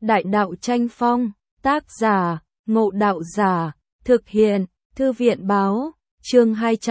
Đại đạo tranh phong, tác giả, Ngộ Đạo Giả, thực hiện, Thư viện báo, chương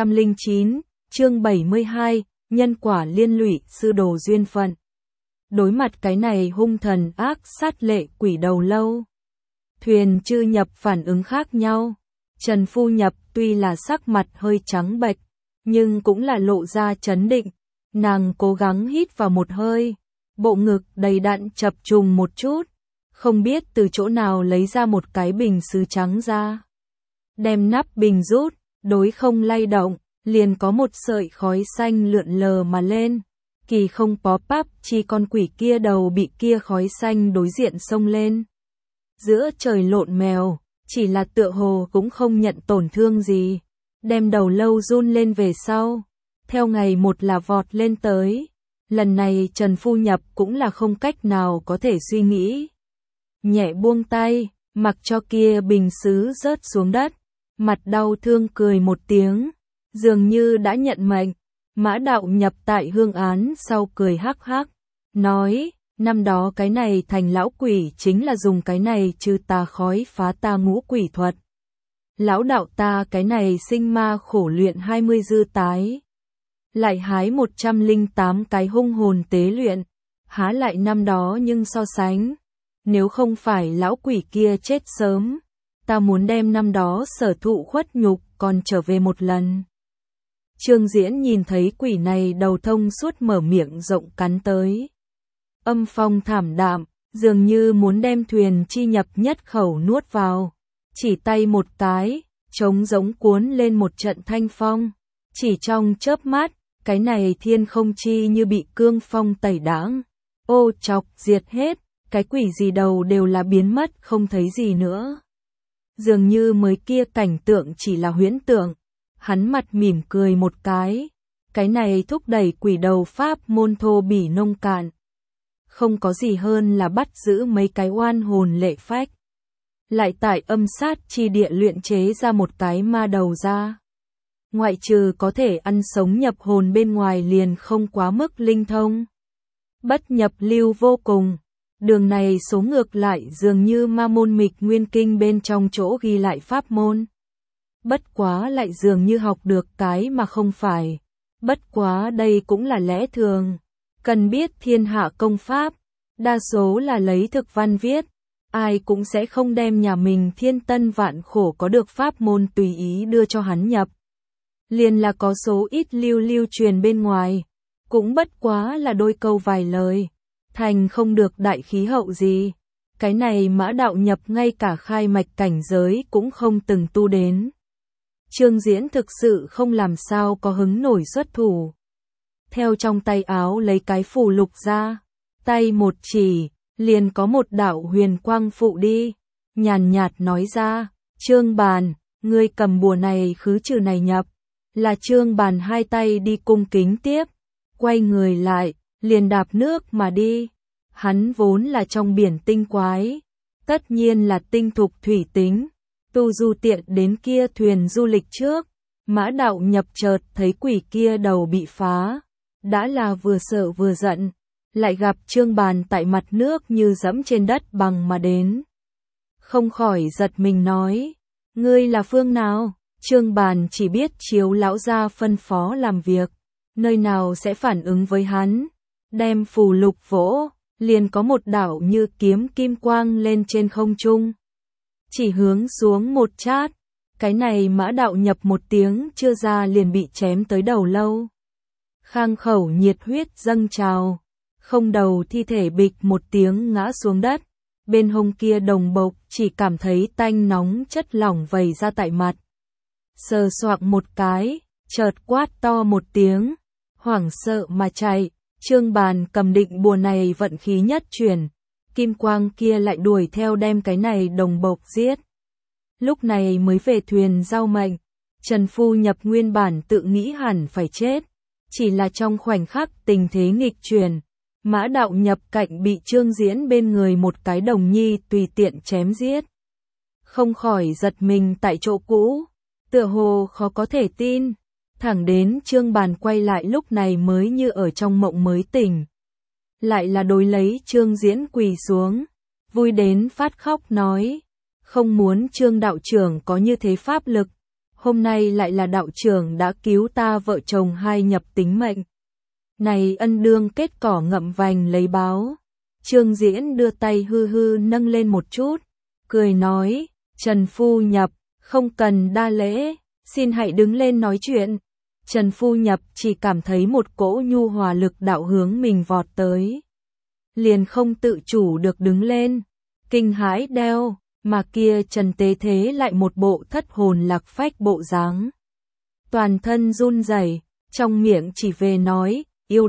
209, chương 72, nhân quả liên lụy sư đồ duyên phận. Đối mặt cái này hung thần ác sát lệ quỷ đầu lâu, Thuyền Chư Nhập phản ứng khác nhau. Trần Phu Nhập tuy là sắc mặt hơi trắng bệch, nhưng cũng là lộ ra trấn định. Nàng cố gắng hít vào một hơi, bộ ngực đầy đặn chập trùng một chút, không biết từ chỗ nào lấy ra một cái bình sứ trắng ra. Đem nắp bình rút, đối không lay động, liền có một sợi khói xanh lượn lờ mà lên. Kỳ không pó pắp chi con quỷ kia đầu bị kia khói xanh đối diện xông lên. Giữa trời lộn mèo, chỉ là tựa hồ cũng không nhận tổn thương gì. Đem đầu lâu run lên về sau. Theo ngày một là vọt lên tới. Lần này Trần Phu Nhập cũng là không cách nào có thể suy nghĩ. Nhẹ buông tay, mặc cho kia bình sứ rớt xuống đất. Mặt đau thương cười một tiếng, dường như đã nhận mệnh. Mã Đạo Nhập tại hương án sau cười hắc hắc, nói, năm đó cái này thành lão quỷ chính là dùng cái này trừ tà khói phá ta ngũ quỷ thuật. Lão đạo ta cái này sinh ma khổ luyện 20 dư tái. Lại hái 108 cái hung hồn tế luyện, há lại năm đó nhưng so sánh. Nếu không phải lão quỷ kia chết sớm, ta muốn đem năm đó sở thụ khuất nhục còn trở về một lần. Trương Diễn nhìn thấy quỷ này đầu thông suốt mở miệng rộng cắn tới. Âm phong thảm đạm, dường như muốn đem Thuyền Chi Nhập nhất khẩu nuốt vào. Chỉ tay một cái, trống giống cuốn lên một trận thanh phong. Chỉ trong chớp mắt, cái này thiên không chi như bị cương phong tẩy đãng, ô chọc diệt hết, cái quỷ gì đầu đều là biến mất không thấy gì nữa. Dường như mới kia cảnh tượng chỉ là huyễn tượng. Hắn mặt mỉm cười một cái này thúc đẩy quỷ đầu pháp môn thô bỉ nông cạn. Không có gì hơn là bắt giữ mấy cái oan hồn lệ phách. Lại tại âm sát chi địa luyện chế ra một cái ma đầu ra. Ngoại trừ có thể ăn sống nhập hồn bên ngoài liền không quá mức linh thông. Bất nhập lưu vô cùng. Đường này số ngược lại dường như ma môn mịch nguyên kinh bên trong chỗ ghi lại pháp môn. Bất quá lại dường như học được cái mà không phải. Bất quá đây cũng là lẽ thường. Cần biết thiên hạ công pháp. Đa số là lấy thực văn viết. Ai cũng sẽ không đem nhà mình thiên tân vạn khổ có được pháp môn tùy ý đưa cho hắn nhập. Liền là có số ít lưu truyền bên ngoài. Cũng bất quá là đôi câu vài lời. Thành không được đại khí hậu gì. Cái này Mã Đạo Nhập ngay cả khai mạch cảnh giới cũng không từng tu đến. Trương Diễn thực sự không làm sao có hứng nổi xuất thủ. Theo trong tay áo lấy cái phù lục ra, tay một chỉ, liền có một đạo huyền quang phụ đi, nhàn nhạt nói ra, Trương Bàn, ngươi cầm bùa này khứ trừ này nhập, là Trương Bàn hai tay đi cung kính tiếp, quay người lại, liền đạp nước mà đi, hắn vốn là trong biển tinh quái, tất nhiên là tinh thục thủy tính. Tu du tiện đến kia thuyền du lịch trước, Mã Đạo Nhập chợt thấy quỷ kia đầu bị phá, đã là vừa sợ vừa giận, lại gặp Trương Bàn tại mặt nước như dẫm trên đất bằng mà đến. Không khỏi giật mình nói, ngươi là phương nào? Trương Bàn chỉ biết chiếu lão gia phân phó làm việc, nơi nào sẽ phản ứng với hắn, đem phù lục vỗ, liền có một đạo như kiếm kim quang lên trên không trung. Chỉ hướng xuống một chát, cái này Mã Đạo Nhập một tiếng chưa ra liền bị chém tới đầu lâu. Khang khẩu nhiệt huyết dâng trào, không đầu thi thể bịch một tiếng ngã xuống đất, bên hông kia đồng bộc chỉ cảm thấy tanh nóng chất lỏng vẩy ra tại mặt. Sờ soạng một cái, chợt quát to một tiếng, hoảng sợ mà chạy, Trương Bàn cầm định bùa này vận khí nhất chuyển. Kim quang kia lại đuổi theo đem cái này đồng bộc giết. Lúc này mới về thuyền giao mệnh, Trần Phu Nhập nguyên bản tự nghĩ hẳn phải chết. Chỉ là trong khoảnh khắc tình thế nghịch chuyển, Mã Đạo Nhập cạnh bị Trương Diễn bên người một cái đồng nhi tùy tiện chém giết. Không khỏi giật mình tại chỗ cũ, tựa hồ khó có thể tin. Thẳng đến Trương Bàn quay lại lúc này mới như ở trong mộng mới tỉnh. Lại là đối lấy Trương Diễn quỳ xuống, vui đến phát khóc nói, không muốn Trương đạo trưởng có như thế pháp lực, hôm nay lại là đạo trưởng đã cứu ta vợ chồng hai nhập tính mệnh. Này ân đương kết cỏ ngậm vành lấy báo. Trương Diễn đưa tay hư hư nâng lên một chút, cười nói, Trần Phu Nhập, không cần đa lễ, xin hãy đứng lên nói chuyện. Trần Phu Nhập chỉ cảm thấy một cỗ nhu hòa lực đạo hướng mình vọt tới. Liền không tự chủ được đứng lên, kinh hãi đeo, mà kia Trần Tế Thế lại một bộ thất hồn lạc phách bộ dáng. Toàn thân run rẩy, trong miệng chỉ về nói,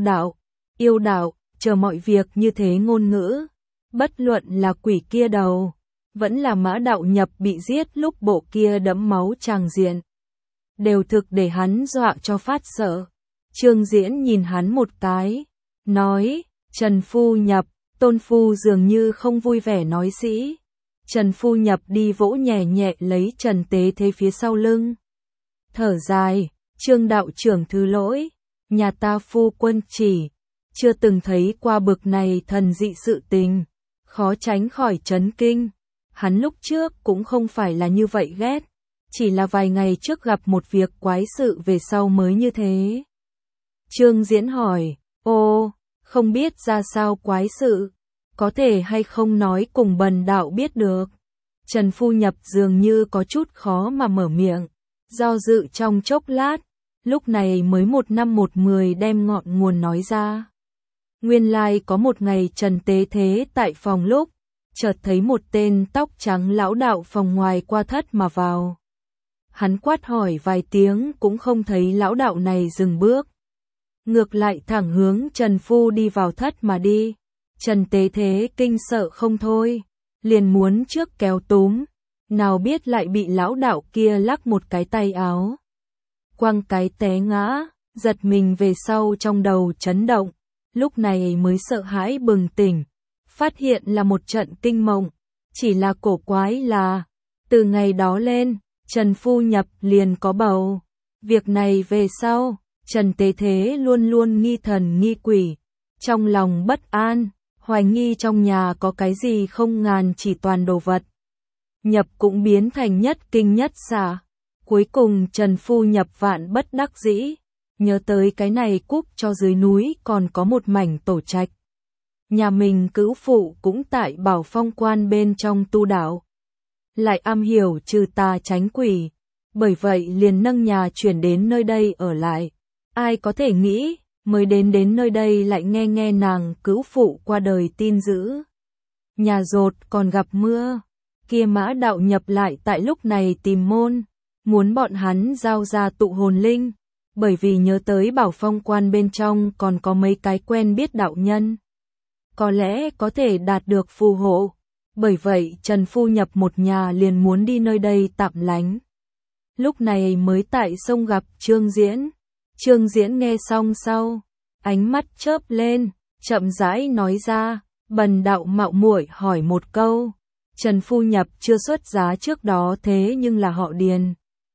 yêu đạo, chờ mọi việc như thế ngôn ngữ. Bất luận là quỷ kia đầu, vẫn là Mã Đạo Nhập bị giết lúc bộ kia đẫm máu tràng diện. Đều thực để hắn dọa cho phát sợ. Trương Diễn nhìn hắn một cái, nói, Trần Phu Nhập, Tôn Phu dường như không vui vẻ nói sĩ. Trần Phu Nhập đi vỗ nhẹ nhẹ lấy Trần Tế Thế phía sau lưng. Thở dài, Trương đạo trưởng thứ lỗi, nhà ta phu quân chỉ, chưa từng thấy qua bực này thần dị sự tình, khó tránh khỏi chấn kinh. Hắn lúc trước cũng không phải là như vậy ghét, chỉ là vài ngày trước gặp một việc quái sự về sau mới như thế. Trương Diễn hỏi, ô, không biết ra sao quái sự, có thể hay không nói cùng bần đạo biết được. Trần Phu Nhập dường như có chút khó mà mở miệng, do dự trong chốc lát, lúc này mới một năm một mười đem ngọn nguồn nói ra. Nguyên lai có một ngày Trần Tế Thế tại phòng lúc, chợt thấy một tên tóc trắng lão đạo phòng ngoài qua thất mà vào. Hắn quát hỏi vài tiếng cũng không thấy lão đạo này dừng bước. Ngược lại thẳng hướng Trần Phu đi vào thất mà đi. Trần Tế Thế kinh sợ không thôi, liền muốn trước kéo túm, nào biết lại bị lão đạo kia lắc một cái tay áo. Quăng cái té ngã, giật mình về sau trong đầu chấn động, lúc này mới sợ hãi bừng tỉnh, phát hiện là một trận kinh mộng, chỉ là cổ quái là, từ ngày đó lên, Trần Phu Nhập liền có bầu. Việc này về sau, Trần Tế Thế luôn luôn nghi thần nghi quỷ, trong lòng bất an, hoài nghi trong nhà có cái gì không ngàn chỉ toàn đồ vật. Nhập cũng biến thành nhất kinh nhất xả. Cuối cùng Trần Phu Nhập vạn bất đắc dĩ, nhớ tới cái này cúp cho dưới núi còn có một mảnh tổ trạch. Nhà mình cữu phụ cũng tại Bảo Phong Quan bên trong tu đạo. Lại am hiểu trừ tà tránh quỷ, bởi vậy liền nâng nhà chuyển đến nơi đây ở lại. Ai có thể nghĩ, mới đến nơi đây lại nghe nàng cữu phụ qua đời tin dữ. Nhà dột còn gặp mưa, kia Mã Đạo Nhập lại tại lúc này tìm môn, muốn bọn hắn giao ra tụ hồn linh, bởi vì nhớ tới Bảo Phong Quan bên trong còn có mấy cái quen biết đạo nhân. Có lẽ có thể đạt được phù hộ, bởi vậy Trần Phu Nhập một nhà liền muốn đi nơi đây tạm lánh. Lúc này mới tại sông gặp Trương Diễn. Trương Diễn nghe xong sau, ánh mắt chớp lên, chậm rãi nói ra, bần đạo mạo muội hỏi một câu. Trần Phu Nhập chưa xuất giá trước đó thế nhưng là họ Điền,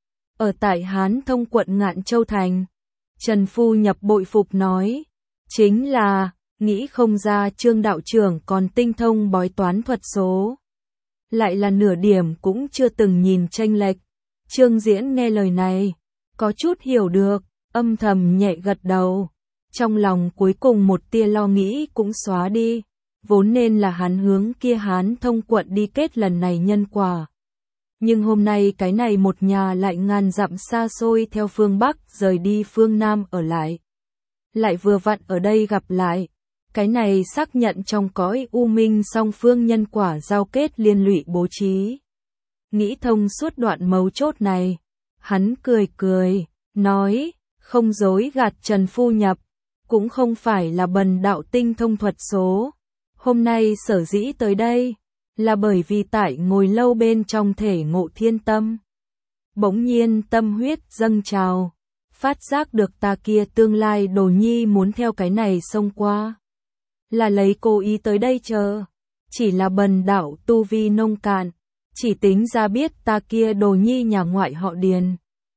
ở tại Hán Thông quận Ngạn Châu Thành. Trần Phu Nhập bội phục nói, chính là, nghĩ không ra Trương đạo trưởng còn tinh thông bói toán thuật số. Lại là nửa điểm cũng chưa từng nhìn chênh lệch. Trương Diễn nghe lời này, có chút hiểu được, âm thầm nhẹ gật đầu. Trong lòng cuối cùng một tia lo nghĩ cũng xóa đi, vốn nên là hắn hướng kia Hán Thông quận đi kết lần này nhân quả. Nhưng hôm nay cái này một nhà lại ngàn dặm xa xôi theo phương Bắc rời đi phương Nam ở lại. Lại vừa vặn ở đây gặp lại, cái này xác nhận trong cõi u minh song phương nhân quả giao kết liên lụy bố trí. Nghĩ thông suốt đoạn mấu chốt này, hắn cười, nói, không dối gạt Trần Phu Nhập, cũng không phải là bần đạo tinh thông thuật số. Hôm nay sở dĩ tới đây, là bởi vì tại ngồi lâu bên trong thể ngộ thiên tâm. Bỗng nhiên tâm huyết dâng trào, phát giác được ta kia tương lai đồ nhi muốn theo cái này xông qua. Là lấy cố ý tới đây chờ, chỉ là bần đạo tu vi nông cạn, chỉ tính ra biết ta kia đồ nhi nhà ngoại họ Điền.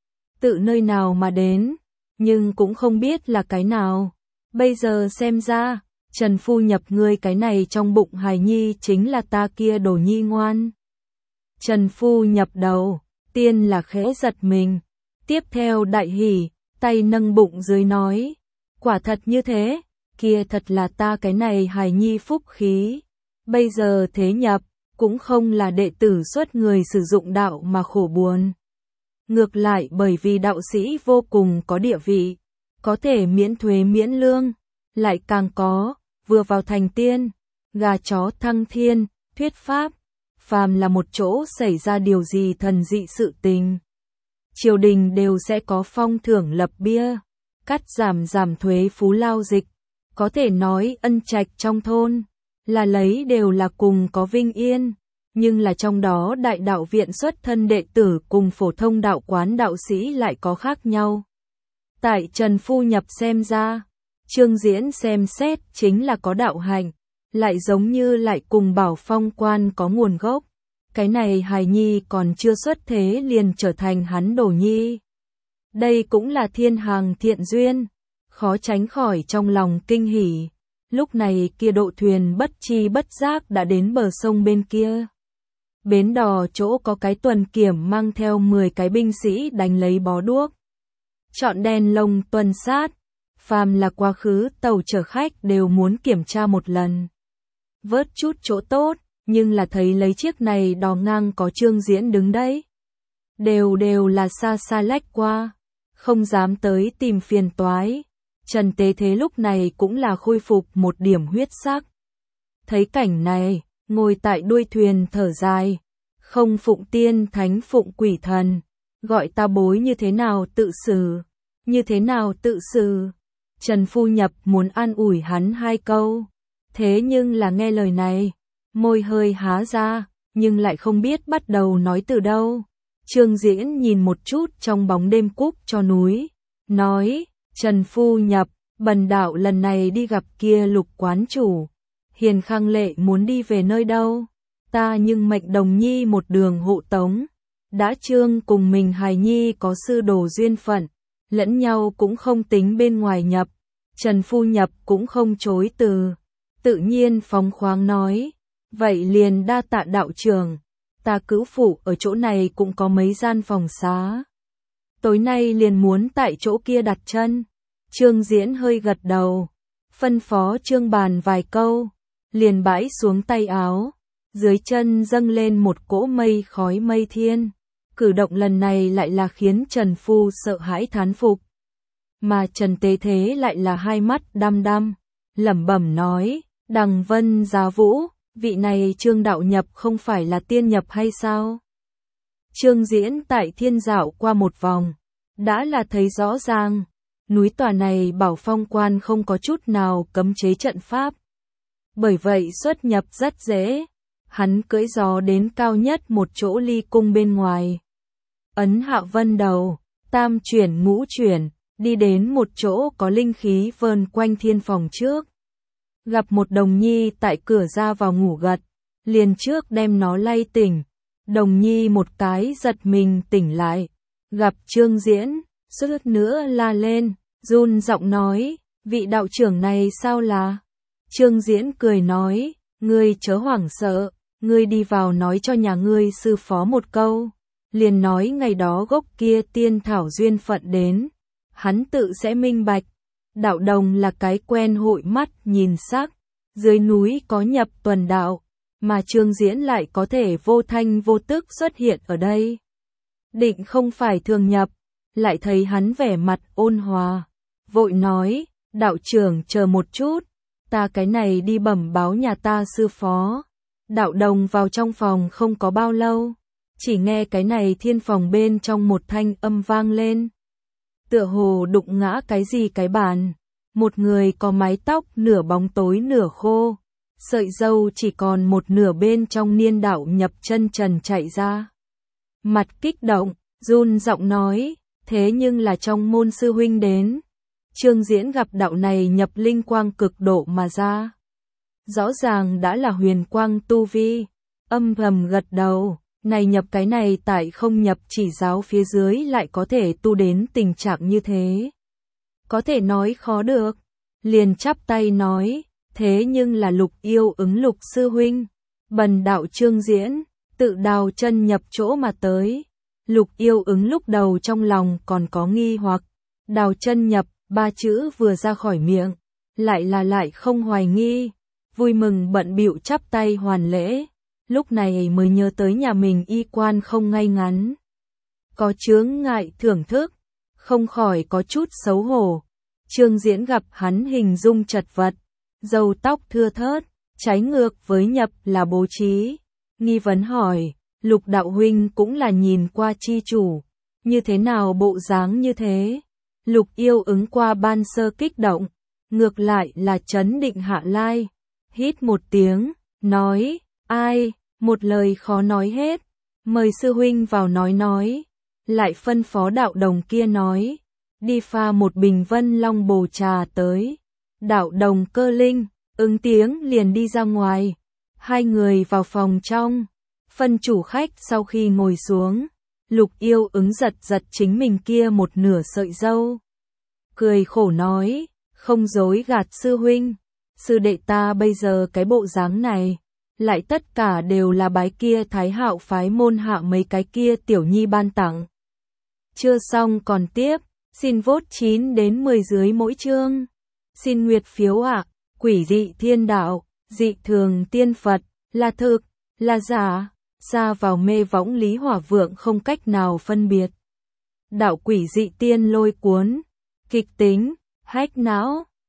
Tự nơi nào mà đến, nhưng cũng không biết là cái nào. Bây giờ xem ra, Trần Phu Nhập ngươi cái này trong bụng hài nhi chính là ta kia đồ nhi ngoan. Trần Phu Nhập đầu, tiên là khẽ giật mình, tiếp theo đại hỉ, tay nâng bụng dưới nói, quả thật như thế, kia thật là ta cái này hài nhi phúc khí. Bây giờ thế Nhập, cũng không là đệ tử xuất người sử dụng đạo mà khổ buồn. Ngược lại bởi vì đạo sĩ vô cùng có địa vị, có thể miễn thuế miễn lương, lại càng có, vừa vào thành tiên, gà chó thăng thiên, thuyết pháp, phàm là một chỗ xảy ra điều gì thần dị sự tình. Triều đình đều sẽ có phong thưởng lập bia, cắt giảm thuế phú lao dịch, có thể nói ân trạch trong thôn, là lấy đều là cùng có vinh yên, nhưng là trong đó đại đạo viện xuất thân đệ tử cùng phổ thông đạo quán đạo sĩ lại có khác nhau. Tại Trần Phu Nhập xem ra, Trương Diễn xem xét chính là có đạo hạnh, lại giống như lại cùng Bảo Phong quan có nguồn gốc. Cái này hài nhi còn chưa xuất thế liền trở thành hắn đồ nhi. Đây cũng là thiên hàng thiện duyên, khó tránh khỏi trong lòng kinh hỉ. Lúc này kia độ thuyền bất chi bất giác đã đến bờ sông bên kia. Bến đò chỗ có cái tuần kiểm mang theo 10 cái binh sĩ đánh lấy bó đuốc. Chọn đèn lồng tuần sát, phàm là quá khứ tàu chở khách đều muốn kiểm tra một lần. Vớt chút chỗ tốt, nhưng là thấy lấy chiếc này đò ngang có Trương Diễn đứng đấy. Đều là xa xa lách qua, không dám tới tìm phiền toái. Trần Tế Thế lúc này cũng là khôi phục một điểm huyết sắc. Thấy cảnh này, ngồi tại đuôi thuyền thở dài, không phụng tiên thánh phụng quỷ thần, gọi ta bối như thế nào tự xử, như thế nào tự xử. Trần Phu Nhập muốn an ủi hắn 2 câu, thế nhưng là nghe lời này, môi hơi há ra, nhưng lại không biết bắt đầu nói từ đâu. Trương Diễn nhìn một chút trong bóng đêm cúc cho núi, nói, Trần Phu Nhập, bần đạo lần này đi gặp kia Lục quán chủ, Hiền Khang Lệ muốn đi về nơi đâu, ta nhưng mệnh đồng nhi một đường hộ tống, đã Trương cùng mình hài nhi có sư đồ duyên phận, lẫn nhau cũng không tính bên ngoài nhập. Trần Phu Nhập cũng không chối từ, tự nhiên phóng khoáng nói, vậy liền đa tạ đạo trưởng, ta cữu phủ ở chỗ này cũng có mấy gian phòng xá. Tối nay liền muốn tại chỗ kia đặt chân. Trương Diễn hơi gật đầu, phân phó Trương Bàn vài câu, liền bãi xuống tay áo, dưới chân dâng lên một cỗ mây khói mây thiên. Cử động lần này lại là khiến Trần Phu sợ hãi thán phục. Mà Trần Tế Thế lại là hai mắt đăm đăm, lẩm bẩm nói, Đằng Vân Giá Vũ, vị này Trương đạo nhập không phải là tiên nhập hay sao? Trương Diễn tại thiên dạo qua một vòng, đã là thấy rõ ràng, núi tòa này Bảo Phong quan không có chút nào cấm chế trận pháp. Bởi vậy xuất nhập rất dễ, hắn cưỡi gió đến cao nhất một chỗ ly cung bên ngoài. Ấn hạ vân đầu, tam chuyển ngũ chuyển, đi đến một chỗ có linh khí vờn quanh thiên phòng trước. Gặp một đồng nhi tại cửa ra vào ngủ gật, liền trước đem nó lay tỉnh. Đồng nhi một cái giật mình tỉnh lại, gặp Trương Diễn, suýt nữa la lên, run giọng nói, vị đạo trưởng này sao là? Trương Diễn cười nói, ngươi chớ hoảng sợ, ngươi đi vào nói cho nhà ngươi sư phó một câu, liền nói ngày đó gốc kia tiên thảo duyên phận đến, hắn tự sẽ minh bạch. Đạo đồng là cái quen hội mắt nhìn sắc, dưới núi có nhập tuần đạo, mà Trương Diễn lại có thể vô thanh vô tức xuất hiện ở đây. Định không phải thường nhập, lại thấy hắn vẻ mặt ôn hòa, vội nói, đạo trưởng chờ một chút, ta cái này đi bẩm báo nhà ta sư phó. Đạo đồng vào trong phòng không có bao lâu, chỉ nghe cái này thiên phòng bên trong một thanh âm vang lên. Tựa hồ đụng ngã cái gì cái bàn, một người có mái tóc nửa bóng tối nửa khô, sợi râu chỉ còn một nửa bên trong niên đạo nhập chân trần chạy ra. Mặt kích động, run giọng nói, thế nhưng là trong môn sư huynh đến. Trương Diễn gặp đạo này nhập linh quang cực độ mà ra. Rõ ràng đã là huyền quang tu vi, âm thầm gật đầu, này nhập cái này tại không nhập chỉ giáo phía dưới lại có thể tu đến tình trạng như thế. Có thể nói khó được, liền chắp tay nói, Thế nhưng là Lục Yêu Ứng Lục sư huynh, bần đạo Trương Diễn, tự đào chân nhập chỗ mà tới. Lục Yêu Ứng lúc đầu trong lòng còn có nghi hoặc, đào chân nhập, ba chữ vừa ra khỏi miệng, lại không hoài nghi, vui mừng bận bịu chắp tay hoàn lễ, lúc này mới nhớ tới nhà mình y quan không ngay ngắn. Có chướng ngại thưởng thức, không khỏi có chút xấu hổ. Trương Diễn gặp hắn hình dung chật vật, râu tóc thưa thớt, trái ngược với nhập là bố trí. Nghi vấn hỏi, Lục đạo huynh cũng là nhìn qua chi chủ, như thế nào bộ dáng như thế? Lục Yêu Ứng qua ban sơ kích động, ngược lại là trấn định hạ lai, hít một tiếng, nói, ai, một lời khó nói hết, mời sư huynh vào nói, lại phân phó đạo đồng kia nói, đi pha một bình Vân Long bồ trà tới. Đạo đồng Cơ Linh, ứng tiếng liền đi ra ngoài, hai người vào phòng trong, phân chủ khách sau khi ngồi xuống, Lục Yêu Ứng giật chính mình kia một nửa sợi râu. Cười khổ nói, không dối gạt sư huynh, sư đệ ta bây giờ cái bộ dáng này, lại tất cả đều là bái kia Thái Hạo phái môn hạ mấy cái kia tiểu nhi ban tặng. Chưa xong còn tiếp, xin vote 9 đến 10 dưới mỗi chương. Xin nguyệt phiếu ạ, quỷ dị thiên đạo, dị thường tiên Phật, là thực, là giả, xa vào mê võng Lý Hỏa Vượng không cách nào phân biệt. Đạo quỷ dị tiên lôi cuốn, kịch tính, hách não.